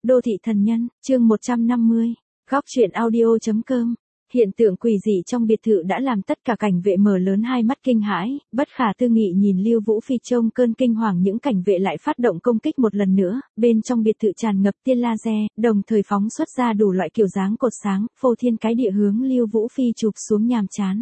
Đô thị thần nhân, chương 150. Góc truyện audio.com. Hiện tượng quỷ dị trong biệt thự đã làm tất cả cảnh vệ mở lớn hai mắt kinh hãi, bất khả tư nghị nhìn Lưu Vũ Phi trông cơn kinh hoàng, những cảnh vệ lại phát động công kích một lần nữa, bên trong biệt thự tràn ngập tia laser, đồng thời phóng xuất ra đủ loại kiểu dáng cột sáng, phô thiên cái địa hướng Lưu Vũ Phi chụp xuống nhàm chán.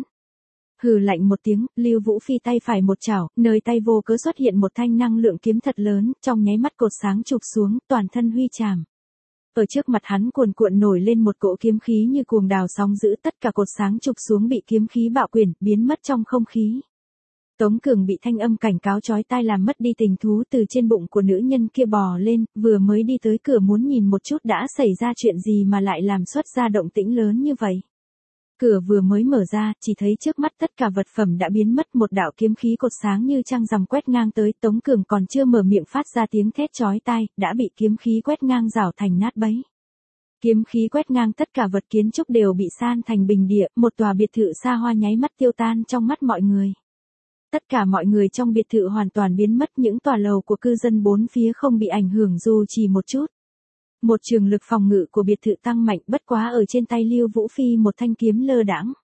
Hừ lạnh một tiếng, Lưu Vũ Phi tay phải một chảo, nơi tay vô cớ xuất hiện một thanh năng lượng kiếm thật lớn, trong nháy mắt cột sáng chụp xuống, toàn thân huy chạm. Ở trước mặt hắn cuồn cuộn nổi lên một cỗ kiếm khí như cuồng đào sóng dữ, tất cả cột sáng chụp xuống bị kiếm khí bạo quyển, biến mất trong không khí. Tống Cường bị thanh âm cảnh cáo chói tai làm mất đi tình thú, từ trên bụng của nữ nhân kia bò lên, vừa mới đi tới cửa muốn nhìn một chút đã xảy ra chuyện gì mà lại làm xuất ra động tĩnh lớn như vậy. Cửa vừa mới mở ra, chỉ thấy trước mắt tất cả vật phẩm đã biến mất, một đạo kiếm khí cột sáng như trăng rằm quét ngang tới, Tống Cường còn chưa mở miệng phát ra tiếng thét chói tai, đã bị kiếm khí quét ngang rào thành nát bấy. Kiếm khí quét ngang tất cả vật kiến trúc đều bị san thành bình địa, một tòa biệt thự xa hoa nháy mắt tiêu tan trong mắt mọi người. Tất cả mọi người trong biệt thự hoàn toàn biến mất, những tòa lầu của cư dân bốn phía không bị ảnh hưởng dù chỉ một chút. Một trường lực phòng ngự của biệt thự tăng mạnh, bất quá ở trên tay Lưu Vũ Phi một thanh kiếm lơ đãng.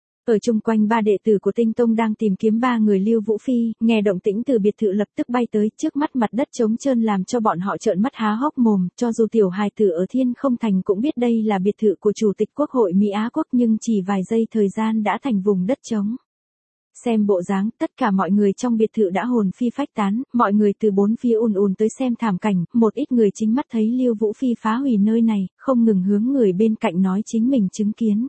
Ở chung quanh ba đệ tử của Tinh Tông đang tìm kiếm ba người Lưu Vũ Phi, nghe động tĩnh từ biệt thự lập tức bay tới, trước mắt mặt đất trống trơn làm cho bọn họ trợn mắt há hốc mồm, cho dù tiểu hài tử ở Thiên Không Thành cũng biết đây là biệt thự của Chủ tịch Quốc hội Mỹ Á Quốc, nhưng chỉ vài giây thời gian đã thành vùng đất trống. Xem bộ dáng, tất cả mọi người trong biệt thự đã hồn phi phách tán, mọi người từ bốn phía ùn tới xem thảm cảnh, một ít người chính mắt thấy Lưu Vũ Phi phá hủy nơi này, không ngừng hướng người bên cạnh nói chính mình chứng kiến.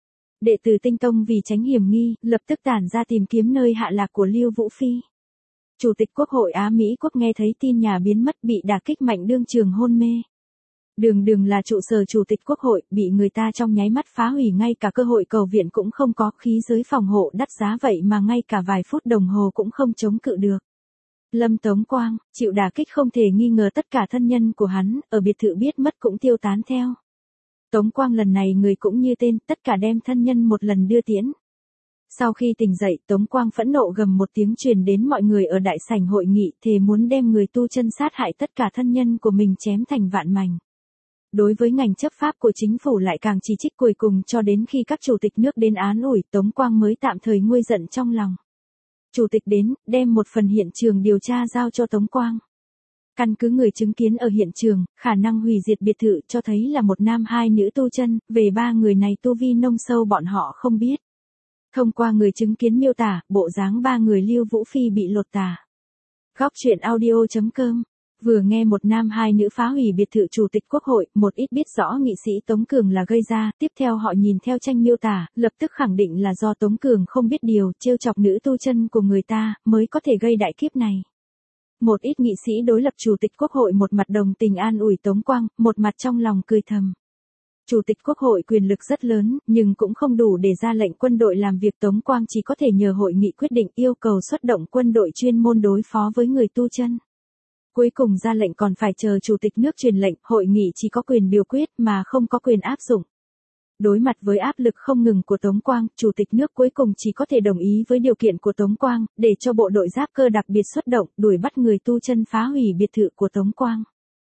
Đệ tử Tinh Tông vì tránh hiểm nghi, lập tức tản ra tìm kiếm nơi hạ lạc của Lưu Vũ Phi. Chủ tịch Quốc hội Á Mỹ Quốc nghe thấy tin nhà biến mất bị đả kích mạnh, đương trường hôn mê. Đường là trụ sở Chủ tịch Quốc hội, bị người ta trong nháy mắt phá hủy, ngay cả cơ hội cầu viện cũng không có, khí giới phòng hộ đắt giá vậy mà ngay cả vài phút đồng hồ cũng không chống cự được. Lâm Tống Quang, chịu đả kích không thể nghi ngờ, tất cả thân nhân của hắn, ở biệt thự biết mất cũng tiêu tán theo. Tống Quang lần này người cũng như tên, tất cả đem thân nhân một lần đưa tiễn. Sau khi tỉnh dậy, Tống Quang phẫn nộ gầm một tiếng truyền đến mọi người ở đại sảnh hội nghị, thề muốn đem người tu chân sát hại tất cả thân nhân của mình chém thành vạn mảnh. Đối với ngành chấp pháp của chính phủ lại càng chỉ trích cuối cùng, cho đến khi các chủ tịch nước đến án ủi, Tống Quang mới tạm thời nguôi giận trong lòng. Chủ tịch đến, đem một phần hiện trường điều tra giao cho Tống Quang. Căn cứ người chứng kiến ở hiện trường, khả năng hủy diệt biệt thự cho thấy là một nam hai nữ tu chân, về ba người này tu vi nông sâu bọn họ không biết. Thông qua người chứng kiến miêu tả, bộ dáng ba người Lưu Vũ Phi bị lột tả. Góc truyện audio.com. Vừa nghe một nam hai nữ phá hủy biệt thự Chủ tịch Quốc hội, một ít biết rõ nghị sĩ Tống Cường là gây ra, tiếp theo họ nhìn theo tranh miêu tả, lập tức khẳng định là do Tống Cường không biết điều, trêu chọc nữ tu chân của người ta, mới có thể gây đại kiếp này. Một ít nghị sĩ đối lập Chủ tịch Quốc hội một mặt đồng tình an ủi Tống Quang, một mặt trong lòng cười thầm. Chủ tịch Quốc hội quyền lực rất lớn, nhưng cũng không đủ để ra lệnh quân đội làm việc, Tống Quang chỉ có thể nhờ hội nghị quyết định yêu cầu xuất động quân đội chuyên môn đối phó với người tu chân. Cuối cùng ra lệnh còn phải chờ Chủ tịch nước truyền lệnh, hội nghị chỉ có quyền biểu quyết mà không có quyền áp dụng. Đối mặt với áp lực không ngừng của Tống Quang, Chủ tịch nước cuối cùng chỉ có thể đồng ý với điều kiện của Tống Quang, để cho bộ đội giáp cơ đặc biệt xuất động, đuổi bắt người tu chân phá hủy biệt thự của Tống Quang.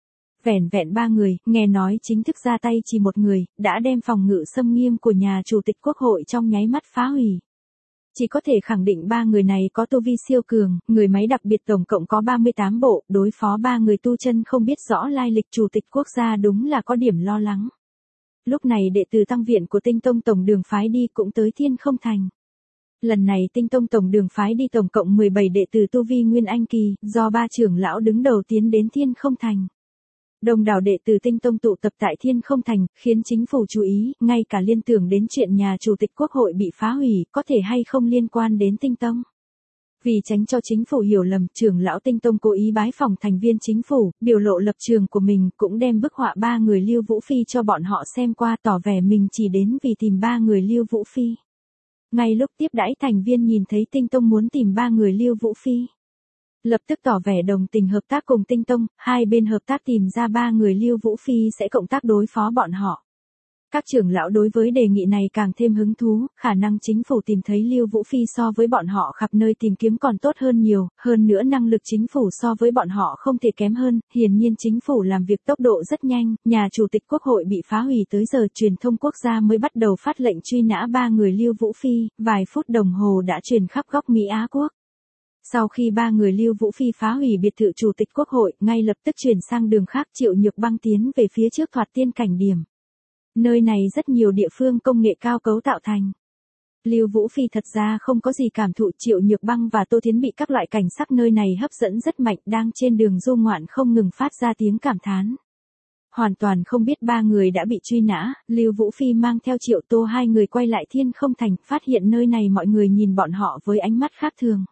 Vẻn vẹn ba người, nghe nói chính thức ra tay chỉ một người, đã đem phòng ngự xâm nghiêm của nhà Chủ tịch Quốc hội trong nháy mắt phá hủy. Chỉ có thể khẳng định ba người này có tu vi siêu cường, người máy đặc biệt tổng cộng có 38 bộ, đối phó ba người tu chân không biết rõ lai lịch Chủ tịch Quốc gia đúng là có điểm lo lắng. Lúc này đệ tử tăng viện của Tinh Tông tổng đường phái đi cũng tới Thiên Không Thành. Lần này Tinh Tông tổng đường phái đi tổng cộng 17 đệ tử tu vi Nguyên Anh kỳ, do ba trưởng lão đứng đầu tiến đến Thiên Không Thành. Đông đảo đệ tử Tinh Tông tụ tập tại Thiên Không Thành, khiến chính phủ chú ý, ngay cả liên tưởng đến chuyện nhà Chủ tịch Quốc hội bị phá hủy, có thể hay không liên quan đến Tinh Tông. Vì tránh cho chính phủ hiểu lầm, trưởng lão Tinh Tông cố ý bái phỏng thành viên chính phủ, biểu lộ lập trường của mình, cũng đem bức họa ba người Lưu Vũ Phi cho bọn họ xem qua, tỏ vẻ mình chỉ đến vì tìm ba người Lưu Vũ Phi. Ngay lúc tiếp đãi thành viên nhìn thấy Tinh Tông muốn tìm ba người Lưu Vũ Phi, lập tức tỏ vẻ đồng tình hợp tác cùng Tinh Tông, hai bên hợp tác tìm ra ba người Lưu Vũ Phi sẽ cộng tác đối phó bọn họ. Các trưởng lão đối với đề nghị này càng thêm hứng thú, khả năng chính phủ tìm thấy Lưu Vũ Phi so với bọn họ khắp nơi tìm kiếm còn tốt hơn nhiều, hơn nữa năng lực chính phủ so với bọn họ không thể kém hơn, hiển nhiên chính phủ làm việc tốc độ rất nhanh, nhà chủ tịch quốc hội bị phá hủy tới giờ truyền thông quốc gia mới bắt đầu phát lệnh truy nã 3 người Lưu Vũ Phi, vài phút đồng hồ đã truyền khắp góc Mỹ Á quốc. Sau khi 3 người Lưu Vũ Phi phá hủy biệt thự chủ tịch quốc hội, ngay lập tức chuyển sang đường khác Triệu Nhược Băng tiến về phía trước Thoạt Tiên cảnh điểm. Nơi này rất nhiều địa phương công nghệ cao cấu tạo thành. Lưu Vũ Phi thật ra không có gì cảm thụ, Triệu Nhược Băng và Tô Thiến bị các loại cảnh sắc nơi này hấp dẫn rất mạnh, đang trên đường du ngoạn không ngừng phát ra tiếng cảm thán. Hoàn toàn không biết 3 người đã bị truy nã, Lưu Vũ Phi mang theo Triệu Tô hai người quay lại Thiên Không Thành, phát hiện nơi này mọi người nhìn bọn họ với ánh mắt khác thường.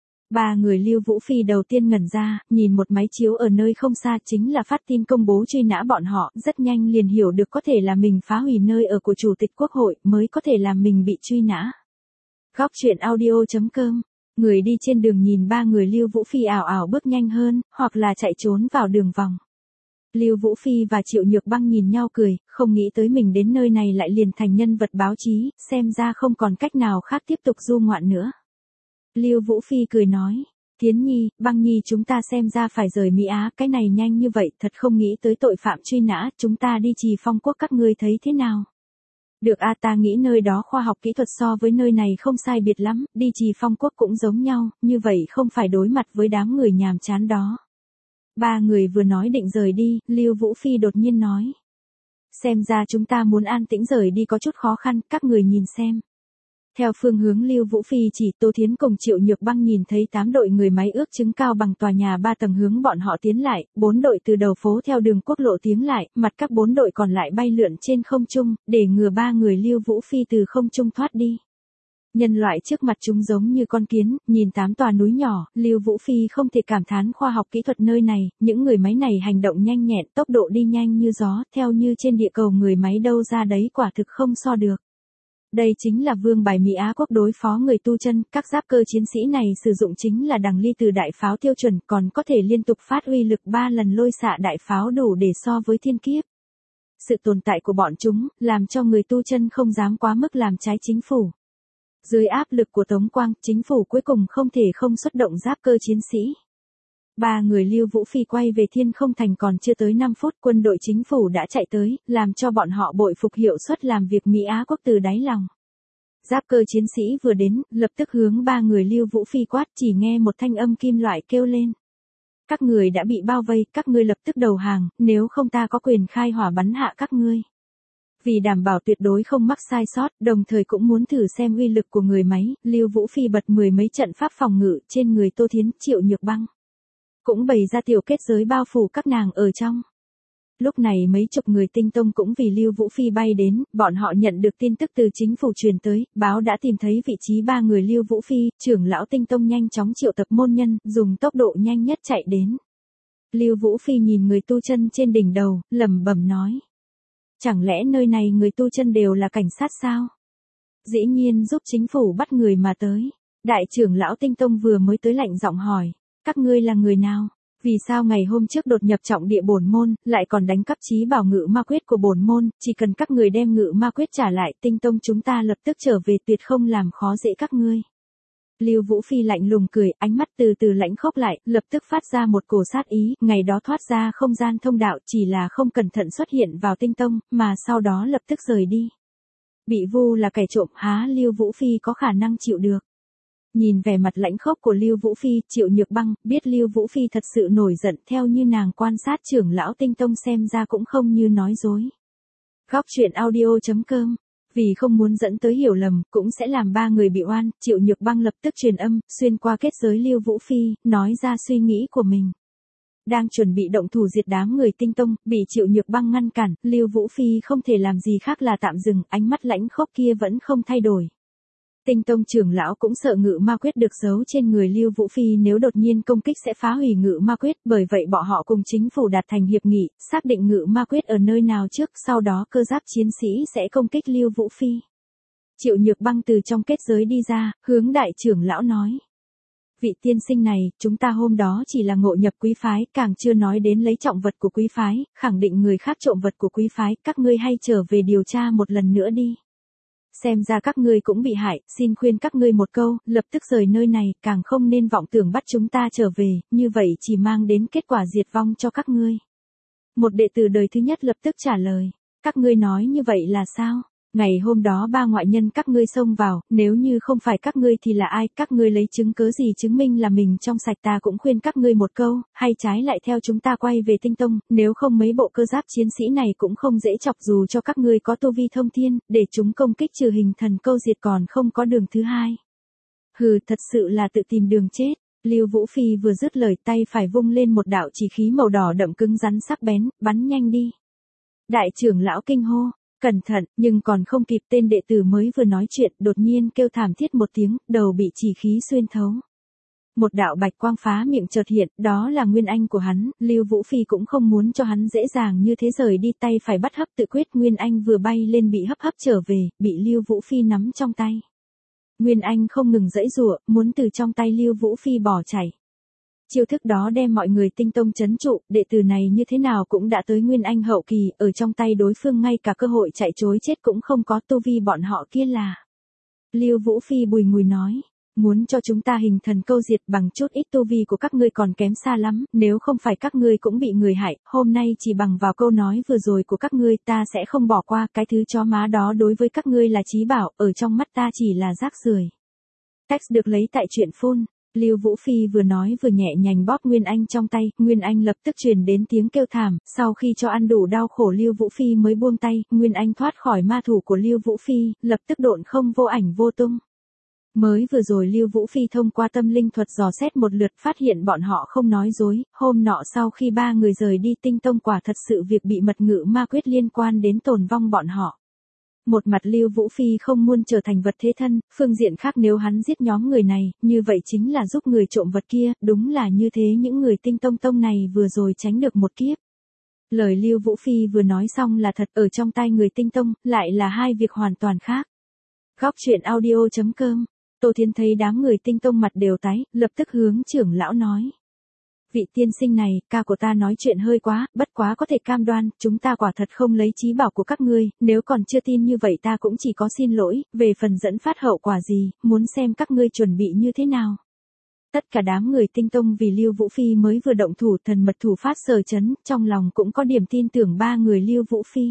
3 người Lưu Vũ Phi đầu tiên ngẩn ra, nhìn một máy chiếu ở nơi không xa chính là phát tin công bố truy nã bọn họ, rất nhanh liền hiểu được có thể là mình phá hủy nơi ở của Chủ tịch Quốc hội mới có thể làm mình bị truy nã. Góc truyện audio.com. Người đi trên đường nhìn 3 người Lưu Vũ Phi ảo ảo bước nhanh hơn, hoặc là chạy trốn vào đường vòng. Lưu Vũ Phi và Triệu Nhược Băng nhìn nhau cười, không nghĩ tới mình đến nơi này lại liền thành nhân vật báo chí, xem ra không còn cách nào khác tiếp tục du ngoạn nữa. Lưu Vũ Phi cười nói, Thiến Nhi, Băng Nhi chúng ta xem ra phải rời Mỹ Á, cái này nhanh như vậy, thật không nghĩ tới tội phạm truy nã, chúng ta đi Trì Phong Quốc các ngươi thấy thế nào? Được a, ta nghĩ nơi đó khoa học kỹ thuật so với nơi này không sai biệt lắm, đi Trì Phong Quốc cũng giống nhau, như vậy không phải đối mặt với đám người nhàm chán đó. 3 người vừa nói định rời đi, Lưu Vũ Phi đột nhiên nói. Xem ra chúng ta muốn an tĩnh rời đi có chút khó khăn, các người nhìn xem. Theo phương hướng Lưu Vũ Phi chỉ, Tô Thiến cùng Triệu Nhược Băng nhìn thấy 8 đội người máy ước chứng cao bằng tòa nhà 3 tầng hướng bọn họ tiến lại, 4 đội từ đầu phố theo đường quốc lộ tiến lại, mặt các 4 đội còn lại bay lượn trên không trung, để ngừa 3 người Lưu Vũ Phi từ không trung thoát đi. Nhân loại trước mặt chúng giống như con kiến, nhìn 8 tòa núi nhỏ, Lưu Vũ Phi không thể cảm thán khoa học kỹ thuật nơi này, những người máy này hành động nhanh nhẹn, tốc độ đi nhanh như gió, theo như trên địa cầu người máy đâu ra đấy quả thực không so được. Đây chính là vương bài Mỹ Á quốc đối phó người tu chân, các giáp cơ chiến sĩ này sử dụng chính là đằng ly từ đại pháo tiêu chuẩn, còn có thể liên tục phát uy lực 3 lần lôi xạ đại pháo đủ để so với thiên kiếp. Sự tồn tại của bọn chúng, làm cho người tu chân không dám quá mức làm trái chính phủ. Dưới áp lực của Tống Quang, chính phủ cuối cùng không thể không xuất động giáp cơ chiến sĩ. 3 người Lưu Vũ Phi quay về Thiên Không Thành còn chưa tới 5 phút, quân đội chính phủ đã chạy tới, làm cho bọn họ bội phục hiệu suất làm việc Mỹ Á quốc từ đáy lòng. Giáp cơ chiến sĩ vừa đến, lập tức hướng 3 người Lưu Vũ Phi quát, chỉ nghe một thanh âm kim loại kêu lên. Các người đã bị bao vây, các ngươi lập tức đầu hàng, nếu không ta có quyền khai hỏa bắn hạ các ngươi. Vì đảm bảo tuyệt đối không mắc sai sót, đồng thời cũng muốn thử xem uy lực của người máy, Lưu Vũ Phi bật 10 mấy trận pháp phòng ngự trên người Tô Thiến, Triệu Nhược Băng. Cũng bày ra tiểu kết giới bao phủ các nàng ở trong. Lúc này mấy chục người tinh tông cũng vì Lưu Vũ Phi bay đến, bọn họ nhận được tin tức từ chính phủ truyền tới, báo đã tìm thấy vị trí 3 người Lưu Vũ Phi, trưởng lão tinh tông nhanh chóng triệu tập môn nhân, dùng tốc độ nhanh nhất chạy đến. Lưu Vũ Phi nhìn người tu chân trên đỉnh đầu, lẩm bẩm nói. Chẳng lẽ nơi này người tu chân đều là cảnh sát sao? Dĩ nhiên giúp chính phủ bắt người mà tới. Đại trưởng lão tinh tông vừa mới tới lạnh giọng hỏi. Các ngươi là người nào? Vì sao ngày hôm trước đột nhập trọng địa bổn môn, lại còn đánh cắp chí bảo ngự ma quyết của bổn môn, chỉ cần các người đem ngự ma quyết trả lại, tinh tông chúng ta lập tức trở về, tuyệt không làm khó dễ các ngươi. Lưu Vũ Phi lạnh lùng cười, ánh mắt từ từ lãnh khốc lại, lập tức phát ra một cổ sát ý, ngày đó thoát ra không gian thông đạo chỉ là không cẩn thận xuất hiện vào tinh tông, mà sau đó lập tức rời đi. Bị vu là kẻ trộm, há Lưu Vũ Phi có khả năng chịu được. Nhìn vẻ mặt lãnh khốc của Lưu Vũ Phi, Triệu Nhược Băng biết Lưu Vũ Phi thật sự nổi giận, theo như nàng quan sát trưởng lão tinh tông xem ra cũng không như nói dối. Góc truyện audio.com. Vì không muốn dẫn tới hiểu lầm, cũng sẽ làm 3 người bị oan, Triệu Nhược Băng lập tức truyền âm, xuyên qua kết giới Lưu Vũ Phi, nói ra suy nghĩ của mình. Đang chuẩn bị động thủ diệt đám người tinh tông, bị Triệu Nhược Băng ngăn cản, Lưu Vũ Phi không thể làm gì khác là tạm dừng, ánh mắt lãnh khốc kia vẫn không thay đổi. Tinh tông trưởng lão cũng sợ ngự ma quyết được giấu trên người Lưu Vũ Phi nếu đột nhiên công kích sẽ phá hủy ngự ma quyết, bởi vậy bọn họ cùng chính phủ đạt thành hiệp nghị, xác định ngự ma quyết ở nơi nào trước, sau đó cơ giáp chiến sĩ sẽ công kích Lưu Vũ Phi. Triệu Nhược Băng từ trong kết giới đi ra, hướng đại trưởng lão nói. Vị tiên sinh này, chúng ta hôm đó chỉ là ngộ nhập quý phái, càng chưa nói đến lấy trọng vật của quý phái, khẳng định người khác trộm vật của quý phái, các ngươi hay trở về điều tra một lần nữa đi. Xem ra các ngươi cũng bị hại, xin khuyên các ngươi một câu, lập tức rời nơi này, càng không nên vọng tưởng bắt chúng ta trở về, như vậy chỉ mang đến kết quả diệt vong cho các ngươi. Một đệ tử đời thứ nhất lập tức trả lời, các ngươi nói như vậy là sao? Ngày hôm đó ba ngoại nhân các ngươi xông vào, nếu như không phải các ngươi thì là ai, các ngươi lấy chứng cớ gì chứng minh là mình trong sạch, ta cũng khuyên các ngươi một câu, hay trái lại theo chúng ta quay về Tinh Tông, nếu không mấy bộ cơ giáp chiến sĩ này cũng không dễ chọc, dù cho các ngươi có tu vi thông thiên, để chúng công kích trừ hình thần câu diệt còn không có đường thứ hai. Hừ, thật sự là tự tìm đường chết. Lưu Vũ Phi vừa dứt lời, tay phải vung lên một đạo chỉ khí màu đỏ đậm cứng rắn sắc bén, bắn nhanh đi. Đại trưởng lão kinh hô, cẩn thận, nhưng còn không kịp tên đệ tử mới vừa nói chuyện, đột nhiên kêu thảm thiết một tiếng, đầu bị chỉ khí xuyên thấu. Một đạo bạch quang phá miệng chợt hiện, đó là Nguyên Anh của hắn, Lưu Vũ Phi cũng không muốn cho hắn dễ dàng như thế rời đi, tay phải bắt hấp tự quyết, Nguyên Anh vừa bay lên bị hấp trở về, bị Lưu Vũ Phi nắm trong tay. Nguyên Anh không ngừng giãy giụa, muốn từ trong tay Lưu Vũ Phi bỏ chạy. Chiêu thức đó đem mọi người Tinh Tông trấn trụ, đệ tử này như thế nào cũng đã tới Nguyên Anh hậu kỳ, ở trong tay đối phương ngay cả cơ hội chạy trối chết cũng không có, tu vi bọn họ kia là. Lưu Vũ Phi bùi ngùi nói, muốn cho chúng ta hình thần câu diệt bằng chút ít tu vi của các ngươi còn kém xa lắm, nếu không phải các ngươi cũng bị người hại, hôm nay chỉ bằng vào câu nói vừa rồi của các ngươi ta sẽ không bỏ qua, cái thứ chó má đó đối với các ngươi là chí bảo, ở trong mắt ta chỉ là rác rưởi. Text được lấy tại truyện phun. Lưu Vũ Phi vừa nói vừa nhẹ nhàng bóp Nguyên Anh trong tay, Nguyên Anh lập tức truyền đến tiếng kêu thảm, sau khi cho ăn đủ đau khổ Lưu Vũ Phi mới buông tay, Nguyên Anh thoát khỏi ma thủ của Lưu Vũ Phi, lập tức độn không vô ảnh vô tung. Mới vừa rồi Lưu Vũ Phi thông qua tâm linh thuật dò xét một lượt, phát hiện bọn họ không nói dối, hôm nọ sau khi ba người rời đi Tinh Tông quả thật sự việc bị mật ngự ma quyết liên quan đến tồn vong bọn họ. Một mặt Lưu Vũ Phi không muốn trở thành vật thế thân, phương diện khác nếu hắn giết nhóm người này, như vậy chính là giúp người trộm vật kia, đúng là như thế những người Tinh Tông này vừa rồi tránh được một kiếp. Lời Lưu Vũ Phi vừa nói xong là thật, ở trong tay người Tinh Tông, lại là hai việc hoàn toàn khác. Góc truyện audio.com, Tô Thiến thấy đám người Tinh Tông mặt đều tái, lập tức hướng trưởng lão nói. Vị tiên sinh này, ca của ta nói chuyện hơi quá, bất quá có thể cam đoan, chúng ta quả thật không lấy chí bảo của các ngươi, nếu còn chưa tin như vậy ta cũng chỉ có xin lỗi, về phần dẫn phát hậu quả gì, muốn xem các ngươi chuẩn bị như thế nào. Tất cả đám người Tinh Tông vì Lưu Vũ Phi mới vừa động thủ thần mật thủ phát sở chấn, trong lòng cũng có điểm tin tưởng ba người Lưu Vũ Phi.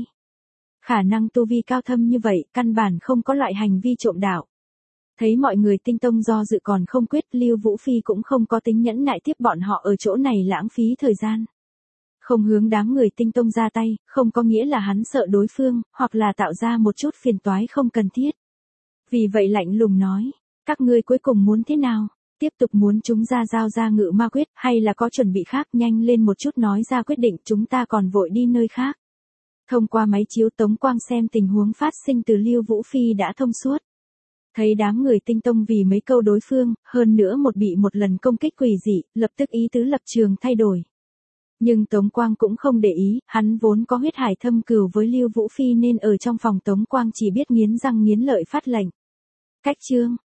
Khả năng tu vi cao thâm như vậy, căn bản không có loại hành vi trộm đạo. Thấy mọi người Tinh Tông do dự còn không quyết, Lưu Vũ Phi cũng không có tính nhẫn nại tiếp bọn họ ở chỗ này lãng phí thời gian. Không hướng đám người Tinh Tông ra tay, không có nghĩa là hắn sợ đối phương, hoặc là tạo ra một chút phiền toái không cần thiết. Vì vậy lạnh lùng nói, các ngươi cuối cùng muốn thế nào? Tiếp tục muốn chúng ra giao ra ngự ma quyết, hay là có chuẩn bị khác, nhanh lên một chút nói ra quyết định, chúng ta còn vội đi nơi khác. Thông qua máy chiếu tống quang xem tình huống phát sinh từ Lưu Vũ Phi đã thông suốt. Thấy đám người Tinh Tông vì mấy câu đối phương, hơn nữa bị một lần công kích quỷ dị, lập tức ý tứ lập trường thay đổi. Nhưng Tống Quang cũng không để ý, hắn vốn có huyết hải thâm cừu với Lưu Vũ Phi nên ở trong phòng Tống Quang chỉ biết nghiến răng nghiến lợi phát lệnh. Cách chương,